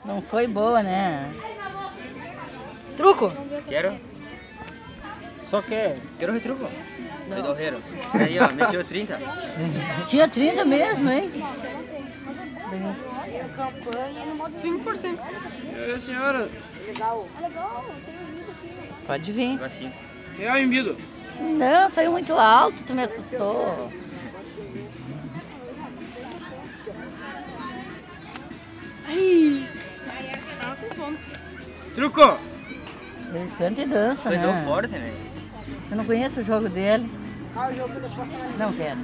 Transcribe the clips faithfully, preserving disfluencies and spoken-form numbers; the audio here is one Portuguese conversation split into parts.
Não foi boa, né? Truco? Quero? Só quer. Quero retruco? Foi do Herro. Aí, ó, meteu trinta. Tinha trinta mesmo, hein? cinco por cento. É, senhora. Pode vir. Vai sim. Real embido. Não, saiu muito alto, tu me assustou. Truco. Ele canta e dança, Foi do né? forte, né? Eu não conheço o jogo dele. Não quero.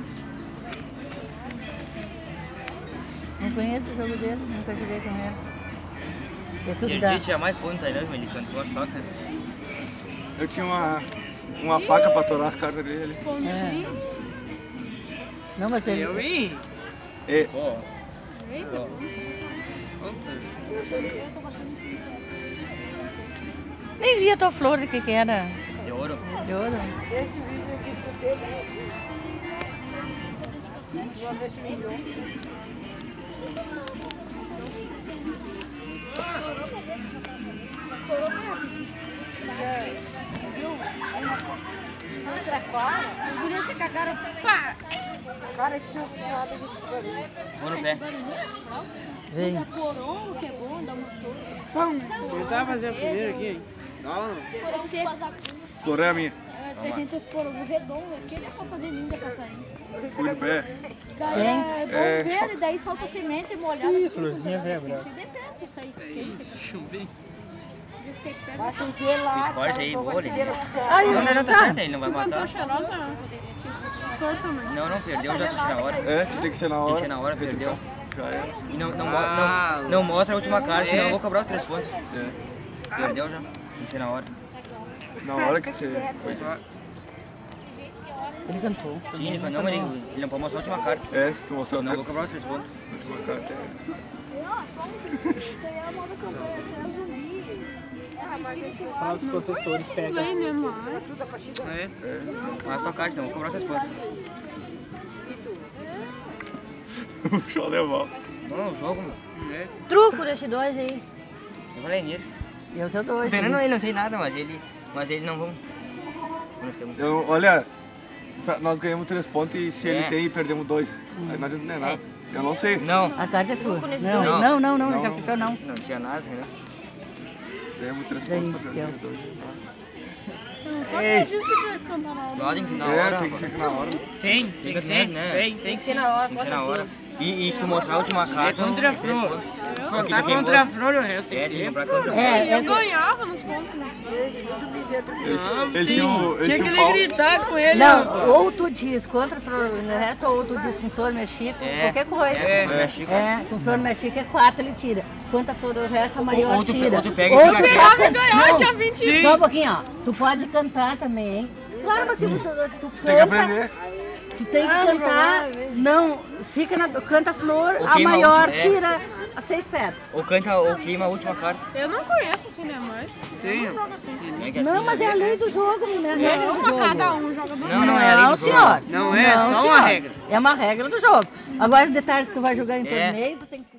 Não conheço o jogo dele, nunca joguei com ele. É tudo Ele da... tinha mais ponta ainda, mas ele cantou a faca. Eu tinha uma, uma faca pra atorar as cartas dele. É. Não, mas ele... Eu vi. E, Ó. Nem vi a tua flor de que que era. De ouro. De ouro. Os gurias se cagaram. Pá! Vou no pé. Vem. Porongo que é bom, dá um estouro. Tentar fazer a primeira aqui, hein? Não, não. Você flor é a minha. tem gente os porongos redondos aqui, não é pra fazer linda passarinho. Fui no pé. Daí é bom É, ver, e daí solta a semente molhada. Ih, florzinha velha, brava. Tem que ser isso aí. quente. Chumbei. Eu fiquei perto. Fiz corte aí, boa. Ai, Não, não, não, tá certo, ele não vai Tu cantou matar. cheirosa? Flor também. Não, não, perdeu, já tô na hora. É, tu tem que ser na Tem que hora. ser na hora, perdeu. Já era. E não, não, mo- não, não mostra a última carta, senão eu vou cobrar os três pontos. Perdeu já. Tem que ser na hora. Na hora que você. ele cantou. Sim, ele, não, ele, ele não pode mostrar a última carta. É, se tu mostrar Senão eu vou a cobrar os três pontos. última carta. Isso aí é a moda campanha, isso é zumbi. Fala os professores, pega. né, mano? É. Mas só carta, então eu vou cobrar os três pontos. O show levar. Não, o jogo, meu. É. Truco desse dois aí. Eu falei nele. E eu tenho Não dois. tem, não, ele não tem nada, mas ele, mas ele não vão. Nós temos. Eu, olha, pra- nós ganhamos três pontos e se É. ele tem, perdemos dois. Aí não adianta nem nada. Eu não sei. Não, A carta é tua. Não, nesse não, dois. não, não, Não, já não. ficou não. não tinha nada, né? Ganhamos três Daí, pontos pra perder então. dois. Só que diz que tem que cantar na hora. Podem que na É, hora. tem que ser na hora. Tem, Tem tem que que ser, ser, né? Tem, tem que ser. na hora, Tem que ser na hora. E, e se tu mostrar a última carta, É contra a é três flor. pontos. Tá Aqui tu queimou. contra a flor, o resto É, tem tem que que ter. comprar contra a flor. É, é, ganhava nos pontos, né? Não, Ele sim. tinha um- ele Tinha tinha que um ele pau. gritar com ele. não, ou tu diz contra flor no resto, ou tu diz com flor mexica, É. qualquer coisa. É, é, Chico. É, com flor mexica é quatro, ele tira. Quanto a flor do resto, a maior ou tu pe- tira. ou tu pega e Ou fica tu quieto. toca- não, tinha vinte. Sim. Só um pouquinho, ó. Tu pode cantar também. Claro, mas se tu, tu Tem que canta, aprender. tu tem que cantar. Não, fica na, canta a flor, Ou a queima a maior última, é. tira a seis pedras. Ou canta ou queima a última carta. Eu não conheço assim, né? Mas. Tem. É que assim, Não, mas é a lei do jogo, né? A regra do Uma jogo. cada um joga do Não, não é a lei Não, do jogo. senhor. Não é, só uma senhor. regra. É uma regra do jogo. Agora, os detalhes que tu vai jogar em É. torneio, tu tem que